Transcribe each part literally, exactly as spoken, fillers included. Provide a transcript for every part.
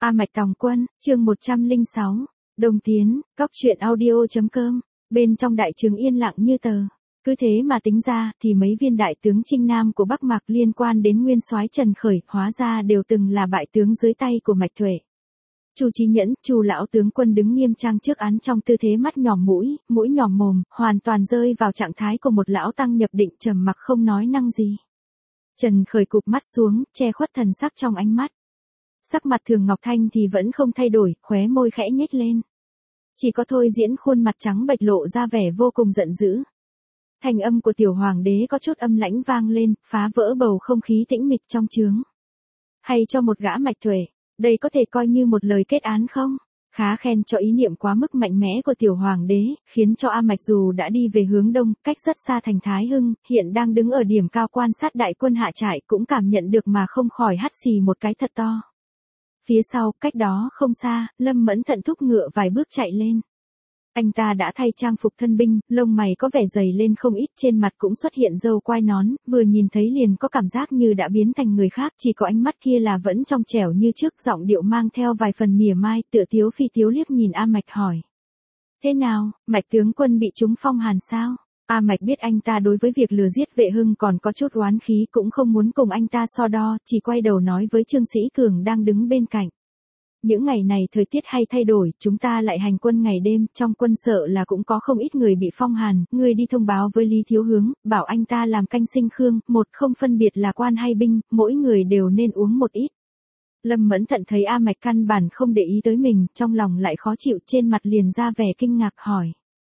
A Mạch Tòng Quân, chương một trăm lẻ sáu, Đồng Tiến, Cóc truyện audio.com, bên trong đại trướng yên lặng như tờ. Cứ thế mà tính ra, thì mấy viên đại tướng Trinh Nam của Bắc Mạc liên quan đến nguyên soái Trần Khởi, hóa ra đều từng là bại tướng dưới tay của Mạch Tuệ. Chu Chí Nhẫn, Chu lão tướng quân đứng nghiêm trang trước án trong tư thế mắt nhòm mũi, mũi nhòm mồm, hoàn toàn rơi vào trạng thái của một lão tăng nhập định trầm mặc không nói năng gì. Trần Khởi cụp mắt xuống, che khuất thần sắc trong ánh mắt. Sắc mặt Thường Ngọc Thanh thì vẫn không thay đổi, khóe môi khẽ nhếch lên. Chỉ có Thôi Diễn khuôn mặt trắng bệch lộ ra vẻ vô cùng giận dữ. Thanh âm của tiểu hoàng đế có chút âm lãnh vang lên, phá vỡ bầu không khí tĩnh mịch trong trướng. Hay cho một gã Mạch Tuệ, đây có thể coi như một lời kết án không? Khá khen cho ý niệm quá mức mạnh mẽ của tiểu hoàng đế, khiến cho A Mạch dù đã đi về hướng đông, cách rất xa thành Thái Hưng, hiện đang đứng ở điểm cao quan sát đại quân hạ trại cũng cảm nhận được mà không khỏi hắt xì một cái thật to. Phía sau, cách đó không xa, Lâm Mẫn Thận thúc ngựa vài bước chạy lên. Anh ta đã thay trang phục thân binh, lông mày có vẻ dày lên không ít, trên mặt cũng xuất hiện râu quai nón, vừa nhìn thấy liền có cảm giác như đã biến thành người khác, chỉ có ánh mắt kia là vẫn trong trẻo như trước, giọng điệu mang theo vài phần mỉa mai, tựa tiếu phi tiếu liếc nhìn A Mạch hỏi. Thế nào, Mạch tướng quân bị trúng phong hàn sao? A Mạch biết anh ta đối với việc lừa giết Vệ Hưng còn có chút oán khí, cũng không muốn cùng anh ta so đo, chỉ quay đầu nói với Trương Sĩ Cường đang đứng bên cạnh. Những ngày này thời tiết hay thay đổi, chúng ta lại hành quân ngày đêm, trong quân sợ là cũng có không ít người bị phong hàn, người đi thông báo với Lý Thiếu Hướng, bảo anh ta làm canh sinh khương, một không phân biệt là quan hay binh, mỗi người đều nên uống một ít. Lâm Mẫn Thận thấy A Mạch căn bản không để ý tới mình, trong lòng lại khó chịu, trên mặt liền ra vẻ kinh ngạc hỏi.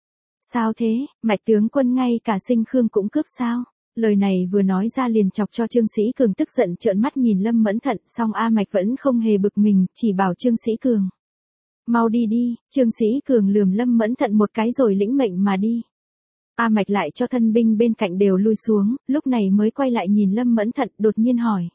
Sao thế, Mạch tướng quân ngay cả sinh khương cũng cướp sao? Lời này vừa nói ra liền chọc cho Trương Sĩ Cường tức giận trợn mắt nhìn Lâm Mẫn Thận, song A Mạch vẫn không hề bực mình, chỉ bảo Trương Sĩ Cường. Mau đi đi, Trương Sĩ Cường lườm Lâm Mẫn Thận một cái rồi lĩnh mệnh mà đi. A Mạch lại cho thân binh bên cạnh đều lui xuống, lúc này mới quay lại nhìn Lâm Mẫn Thận, đột nhiên hỏi.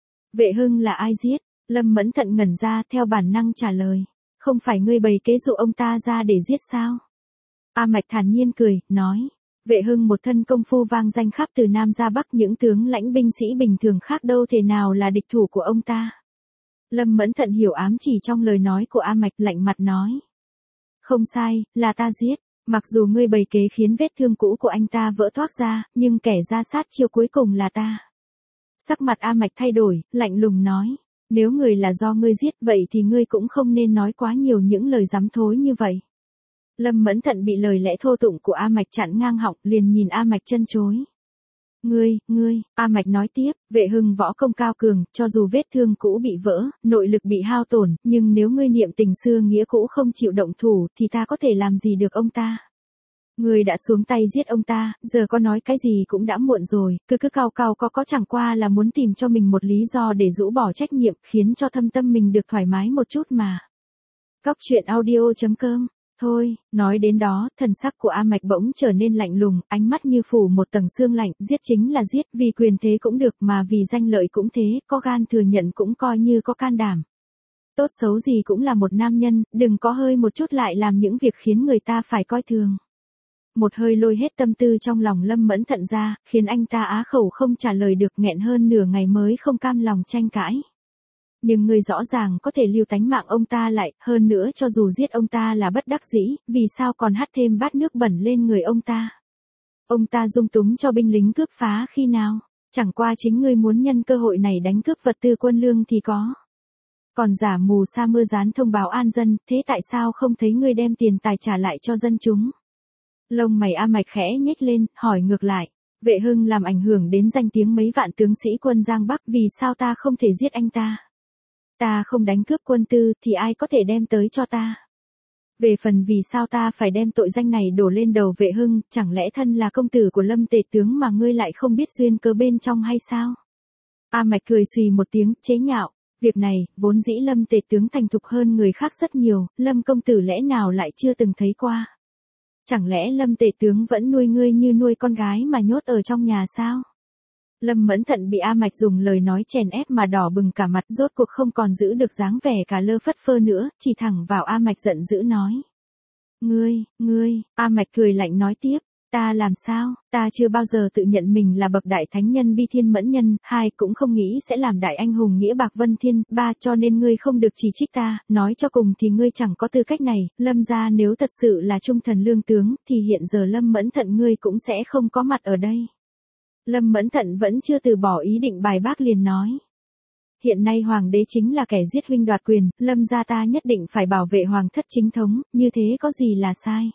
Vệ Hưng là ai giết? Lâm Mẫn Thận ngẩn ra, theo bản năng trả lời. Không phải ngươi bày kế dụ ông ta ra để giết sao? A Mạch thản nhiên cười, nói. Vệ Hưng một thân công phu vang danh khắp từ Nam ra Bắc, những tướng lãnh binh sĩ bình thường khác đâu thể nào là địch thủ của ông ta. Lâm Mẫn Thận hiểu ám chỉ trong lời nói của A Mạch, lạnh mặt nói. Không sai, là ta giết, mặc dù ngươi bày kế khiến vết thương cũ của anh ta vỡ toác ra, nhưng kẻ ra sát chiêu cuối cùng là ta. Sắc mặt A Mạch thay đổi, lạnh lùng nói. Nếu người là do ngươi giết vậy thì ngươi cũng không nên nói quá nhiều những lời dám thối như vậy. Lâm Mẫn Thận bị lời lẽ thô tụng của A Mạch chặn ngang họng, liền nhìn A Mạch chân chối. Ngươi, ngươi, A Mạch nói tiếp, Vệ Hưng võ công cao cường, cho dù vết thương cũ bị vỡ, nội lực bị hao tổn, nhưng nếu ngươi niệm tình xưa nghĩa cũ không chịu động thủ, thì ta có thể làm gì được ông ta. Ngươi đã xuống tay giết ông ta, giờ có nói cái gì cũng đã muộn rồi, cứ cứ cao cao có có chẳng qua là muốn tìm cho mình một lý do để rũ bỏ trách nhiệm, khiến cho thâm tâm mình được thoải mái một chút mà. Cóc truyện audio.com. Thôi, nói đến đó, thần sắc của A Mạch bỗng trở nên lạnh lùng, ánh mắt như phủ một tầng sương lạnh, giết chính là giết, vì quyền thế cũng được mà vì danh lợi cũng thế, có gan thừa nhận cũng coi như có can đảm. Tốt xấu gì cũng là một nam nhân, đừng có hơi một chút lại làm những việc khiến người ta phải coi thường. Một hơi lôi hết tâm tư trong lòng Lâm Mẫn Thận ra, khiến anh ta á khẩu không trả lời được, nghẹn hơn nửa ngày mới không cam lòng tranh cãi. Nhưng người rõ ràng có thể lưu tánh mạng ông ta lại, hơn nữa cho dù giết ông ta là bất đắc dĩ, vì sao còn hắt thêm bát nước bẩn lên người ông ta? Ông ta dung túng cho binh lính cướp phá khi nào? Chẳng qua chính ngươi muốn nhân cơ hội này đánh cướp vật tư quân lương thì có. Còn giả mù sa mưa dán thông báo an dân, thế tại sao không thấy ngươi đem tiền tài trả lại cho dân chúng? Lông mày A Mạch khẽ nhếch lên, hỏi ngược lại. Vệ Hưng làm ảnh hưởng đến danh tiếng mấy vạn tướng sĩ quân Giang Bắc, vì sao ta không thể giết anh ta? Ta không đánh cướp quân tư thì ai có thể đem tới cho ta? Về phần vì sao ta phải đem tội danh này đổ lên đầu Vệ Hưng, chẳng lẽ thân là công tử của Lâm tể tướng mà ngươi lại không biết duyên cớ bên trong hay sao? A Mạch cười xùy một tiếng, chế nhạo, việc này, vốn dĩ Lâm tể tướng thành thục hơn người khác rất nhiều, Lâm công tử lẽ nào lại chưa từng thấy qua? Chẳng lẽ Lâm tể tướng vẫn nuôi ngươi như nuôi con gái mà nhốt ở trong nhà sao? Lâm Mẫn Thận bị A Mạch dùng lời nói chèn ép mà đỏ bừng cả mặt, rốt cuộc không còn giữ được dáng vẻ cả lơ phất phơ nữa, chỉ thẳng vào A Mạch giận dữ nói. Ngươi, ngươi, A Mạch cười lạnh nói tiếp, Ta làm sao, ta chưa bao giờ tự nhận mình là bậc đại thánh nhân bi thiên mẫn nhân, hai cũng không nghĩ sẽ làm đại anh hùng nghĩa bạc vân thiên, ba cho nên ngươi không được chỉ trích ta, nói cho cùng thì ngươi chẳng có tư cách này, Lâm gia nếu thật sự là trung thần lương tướng, thì hiện giờ Lâm Mẫn Thận ngươi cũng sẽ không có mặt ở đây. Lâm Mẫn Thận vẫn chưa từ bỏ ý định bài bác liền nói. Hiện nay hoàng đế chính là kẻ giết huynh đoạt quyền, Lâm gia ta nhất định phải bảo vệ hoàng thất chính thống, như thế có gì là sai.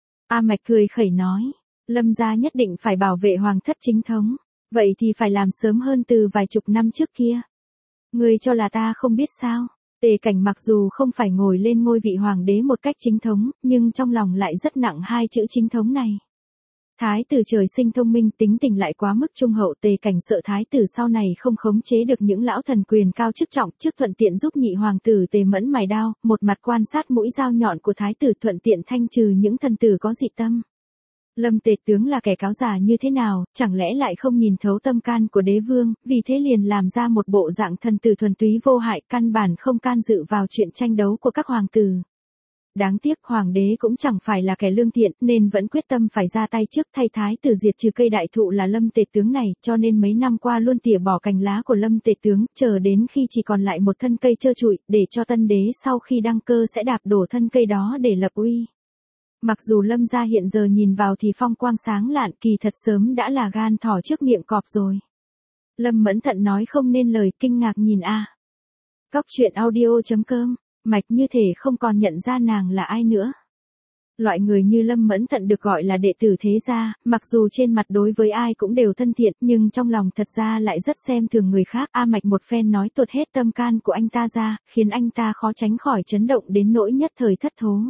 A Mạch cười khẩy nói, Lâm gia nhất định phải bảo vệ hoàng thất chính thống, vậy thì phải làm sớm hơn từ vài chục năm trước kia. Ngươi cho là ta không biết sao, Tề Cảnh mặc dù không phải ngồi lên ngôi vị hoàng đế một cách chính thống, nhưng trong lòng lại rất nặng hai chữ chính thống này. Thái tử trời sinh thông minh, tính tình lại quá mức trung hậu, Tề Cảnh sợ thái tử sau này không khống chế được những lão thần quyền cao chức trọng, trước thuận tiện giúp nhị hoàng tử Tề Mẫn mài đao, một mặt quan sát mũi dao nhọn của thái tử, thuận tiện thanh trừ những thần tử có dị tâm. Lâm Tề tướng là kẻ cáo già như thế nào, chẳng lẽ lại không nhìn thấu tâm can của đế vương, vì thế liền làm ra một bộ dạng thần tử thuần túy vô hại, căn bản không can dự vào chuyện tranh đấu của các hoàng tử. Đáng tiếc hoàng đế cũng chẳng phải là kẻ lương thiện, nên vẫn quyết tâm phải ra tay trước, thay thái tử diệt trừ cây đại thụ là Lâm Tề tướng này, cho nên mấy năm qua luôn tỉa bỏ cành lá của Lâm Tề tướng, chờ đến khi chỉ còn lại một thân cây trơ trụi, để cho tân đế sau khi đăng cơ sẽ đạp đổ thân cây đó để lập uy. Mặc dù Lâm gia hiện giờ nhìn vào thì phong quang sáng lạn, kỳ thật sớm đã là gan thỏ trước miệng cọp rồi. Lâm Mẫn Thận nói không nên lời, kinh ngạc nhìn a. Cóc truyện audio chấm com, Mạch như thể không còn nhận ra nàng là ai nữa. Loại người như Lâm Mẫn Thận được gọi là đệ tử thế gia, mặc dù trên mặt đối với ai cũng đều thân thiện, nhưng trong lòng thật ra lại rất xem thường người khác. A Mạch một phen nói tuột hết tâm can của anh ta ra, khiến anh ta khó tránh khỏi chấn động đến nỗi nhất thời thất thố.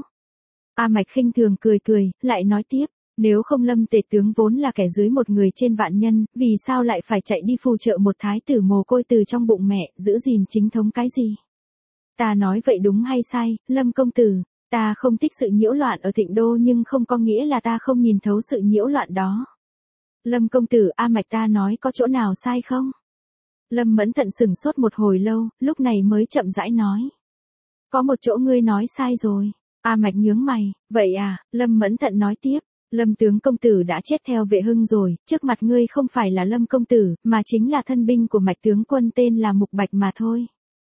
A Mạch khinh thường cười cười, lại nói tiếp, nếu không Lâm Tề tướng vốn là kẻ dưới một người trên vạn nhân, vì sao lại phải chạy đi phù trợ một thái tử mồ côi từ trong bụng mẹ, giữ gìn chính thống cái gì? Ta nói vậy đúng hay sai, Lâm công tử, ta không thích sự nhiễu loạn ở Thịnh Đô nhưng không có nghĩa là ta không nhìn thấu sự nhiễu loạn đó. Lâm công tử, A Mạch ta nói có chỗ nào sai không? Lâm Mẫn Thận sửng sốt một hồi lâu, lúc này mới chậm rãi nói. Có một chỗ ngươi nói sai rồi. A Mạch nhướng mày, vậy à, Lâm Mẫn Thận nói tiếp, Lâm tướng công tử đã chết theo Vệ Hưng rồi, trước mặt ngươi không phải là Lâm công tử, mà chính là thân binh của Mạch tướng quân tên là Mục Bạch mà thôi.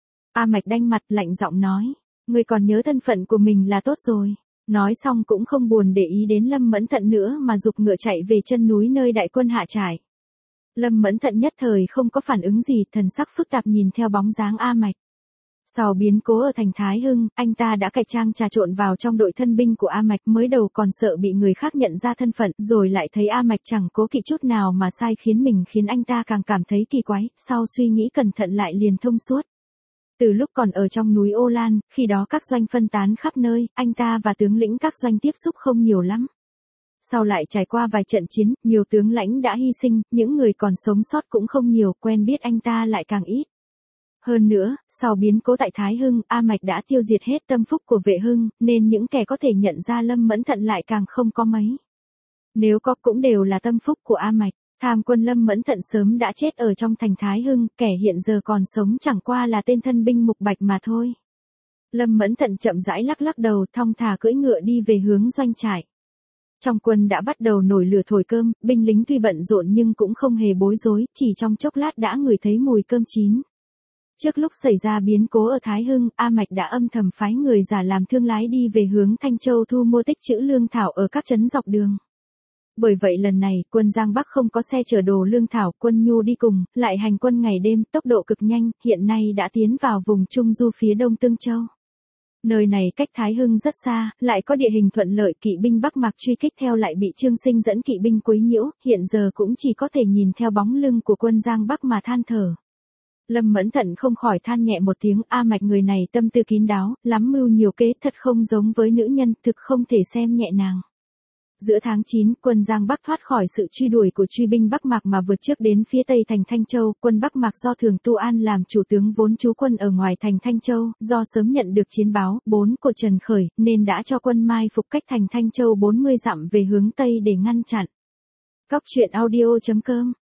A Mạch đanh mặt lạnh giọng nói, ngươi còn nhớ thân phận của mình là tốt rồi. Nói xong cũng không buồn để ý đến Lâm Mẫn Thận nữa mà giục ngựa chạy về chân núi nơi đại quân hạ trại. Lâm Mẫn Thận nhất thời không có phản ứng gì, thần sắc phức tạp nhìn theo bóng dáng A Mạch. Sau biến cố ở thành Thái Hưng, anh ta đã cải trang trà trộn vào trong đội thân binh của A Mạch, mới đầu còn sợ bị người khác nhận ra thân phận, rồi lại thấy A Mạch chẳng cố kỵ chút nào mà sai khiến mình, khiến anh ta càng cảm thấy kỳ quái, sau suy nghĩ cẩn thận lại liền thông suốt. Từ lúc còn ở trong núi Ô Lan, khi đó các doanh phân tán khắp nơi, anh ta và tướng lĩnh các doanh tiếp xúc không nhiều lắm. Sau lại trải qua vài trận chiến, nhiều tướng lãnh đã hy sinh, những người còn sống sót cũng không nhiều, quen biết anh ta lại càng ít. Hơn nữa, sau biến cố tại Thái Hưng, A Mạch đã tiêu diệt hết tâm phúc của Vệ Hưng, nên những kẻ có thể nhận ra Lâm Mẫn Thận lại càng không có mấy. Nếu có cũng đều là tâm phúc của A Mạch. Tham quân Lâm Mẫn Thận sớm đã chết ở trong thành Thái Hưng, kẻ hiện giờ còn sống chẳng qua là tên thân binh Mục Bạch mà thôi. Lâm Mẫn Thận chậm rãi lắc lắc đầu, thong thả cưỡi ngựa đi về hướng doanh trại. Trong quân đã bắt đầu nổi lửa thổi cơm, binh lính tuy bận rộn nhưng cũng không hề bối rối, chỉ trong chốc lát đã ngửi thấy mùi cơm chín. Trước lúc xảy ra biến cố ở Thái Hưng, A Mạch đã âm thầm phái người giả làm thương lái đi về hướng Thanh Châu thu mua tích trữ lương thảo ở các trấn dọc đường. Bởi vậy lần này, quân Giang Bắc không có xe chở đồ lương thảo, quân Nhu đi cùng, lại hành quân ngày đêm, tốc độ cực nhanh, hiện nay đã tiến vào vùng Trung Du phía đông Tương Châu. Nơi này cách Thái Hưng rất xa, lại có địa hình thuận lợi, kỵ binh Bắc Mạc truy kích theo lại bị Trương Sinh dẫn kỵ binh quấy nhiễu, hiện giờ cũng chỉ có thể nhìn theo bóng lưng của quân Giang Bắc mà than thở. Lâm Mẫn Thận không khỏi than nhẹ một tiếng, A Mạch người này tâm tư kín đáo, lắm mưu nhiều kế, thật không giống với nữ nhân, thực không thể xem nhẹ nàng. Giữa tháng chín, quân Giang Bắc thoát khỏi sự truy đuổi của truy binh Bắc Mạc mà vượt trước đến phía tây thành Thanh Châu, quân Bắc Mạc do Thường Tu An làm chủ tướng vốn trú quân ở ngoài thành Thanh Châu, do sớm nhận được chiến báo, bốn của Trần Khởi, nên đã cho quân mai phục cách thành Thanh Châu bốn mươi dặm về hướng tây để ngăn chặn. Cóc truyện audio chấm com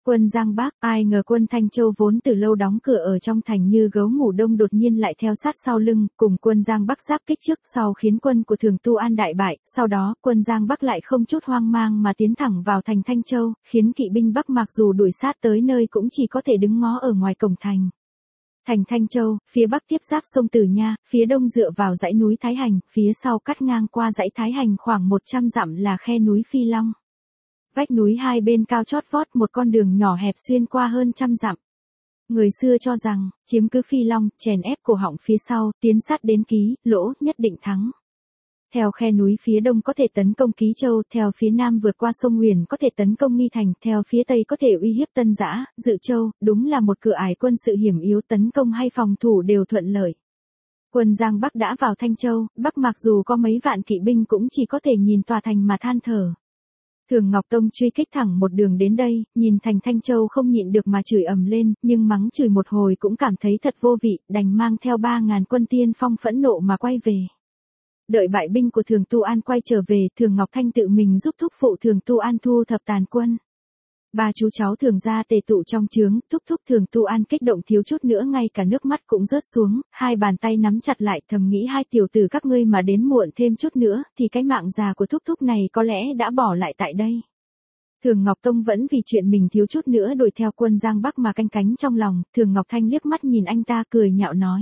Quân Giang Bắc, ai ngờ quân Thanh Châu vốn từ lâu đóng cửa ở trong thành như gấu ngủ đông đột nhiên lại theo sát sau lưng, cùng quân Giang Bắc giáp kích trước sau khiến quân của Thường Tu An đại bại, sau đó quân Giang Bắc lại không chút hoang mang mà tiến thẳng vào thành Thanh Châu, khiến kỵ binh Bắc Mạc dù đuổi sát tới nơi cũng chỉ có thể đứng ngó ở ngoài cổng thành. Thành Thanh Châu, phía bắc tiếp giáp sông Tử Nha, phía đông dựa vào dãy núi Thái Hành, phía sau cắt ngang qua dãy Thái Hành khoảng một trăm dặm là khe núi Phi Long. Vách núi hai bên cao chót vót một con đường nhỏ hẹp xuyên qua hơn trăm dặm. Người xưa cho rằng, chiếm cứ Phi Long, chèn ép cổ họng phía sau, tiến sát đến Ký, Lỗ, nhất định thắng. Theo khe núi phía đông có thể tấn công Ký Châu, theo phía nam vượt qua sông Huyền có thể tấn công Nghi Thành, theo phía tây có thể uy hiếp Tân Giã, Dự Châu, đúng là một cửa ải quân sự hiểm yếu, tấn công hay phòng thủ đều thuận lợi. Quân Giang Bắc đã vào Thanh Châu, Bắc Mạc dù có mấy vạn kỵ binh cũng chỉ có thể nhìn tòa thành mà than thở. Thường Ngọc Tông truy kích thẳng một đường đến đây, nhìn thành Thanh Châu không nhịn được mà chửi ầm lên, nhưng mắng chửi một hồi cũng cảm thấy thật vô vị, đành mang theo ba ngàn quân tiên phong phẫn nộ mà quay về. Đợi bại binh của Thường Tu An quay trở về, Thường Ngọc Thanh tự mình giúp thúc phụ Thường Tu An thu thập tàn quân. Ba chú cháu Thường gia tề tụ trong trướng, thúc thúc Thường Tu An kích động thiếu chút nữa ngay cả nước mắt cũng rớt xuống, hai bàn tay nắm chặt lại thầm nghĩ hai tiểu tử các ngươi mà đến muộn thêm chút nữa, thì cái mạng già của thúc thúc này có lẽ đã bỏ lại tại đây. Thường Ngọc Tông vẫn vì chuyện mình thiếu chút nữa đuổi theo quân Giang Bắc mà canh cánh trong lòng, Thường Ngọc Thanh liếc mắt nhìn anh ta cười nhạo nói.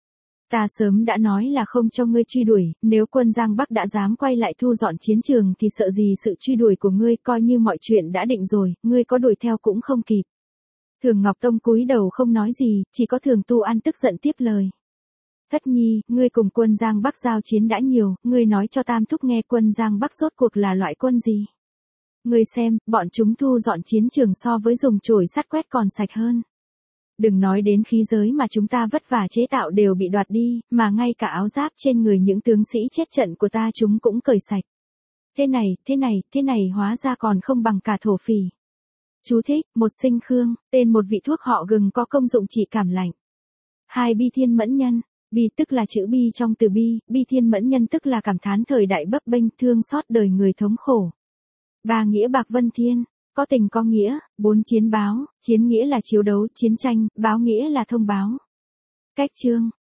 Ta sớm đã nói là không cho ngươi truy đuổi, nếu quân Giang Bắc đã dám quay lại thu dọn chiến trường thì sợ gì sự truy đuổi của ngươi, coi như mọi chuyện đã định rồi, ngươi có đuổi theo cũng không kịp. Thường Ngọc Tông cúi đầu không nói gì, chỉ có Thường Tu An tức giận tiếp lời. Thất nhi, ngươi cùng quân Giang Bắc giao chiến đã nhiều, ngươi nói cho Tam Thúc nghe quân Giang Bắc rốt cuộc là loại quân gì. Ngươi xem, bọn chúng thu dọn chiến trường so với dùng chổi sắt quét còn sạch hơn. Đừng nói đến khí giới mà chúng ta vất vả chế tạo đều bị đoạt đi, mà ngay cả áo giáp trên người những tướng sĩ chết trận của ta chúng cũng cởi sạch. Thế này, thế này, thế này hóa ra còn không bằng cả thổ phỉ. Chú thích, một sinh khương, tên một vị thuốc họ gừng có công dụng trị cảm lạnh. Hai bi thiên mẫn nhân, bi tức là chữ bi trong từ bi, bi thiên mẫn nhân tức là cảm thán thời đại bấp bênh thương xót đời người thống khổ. Ba nghĩa bạc vân thiên. Có tình có nghĩa, bốn chiến báo, chiến nghĩa là chiếu đấu, chiến tranh, báo nghĩa là thông báo. Cách chương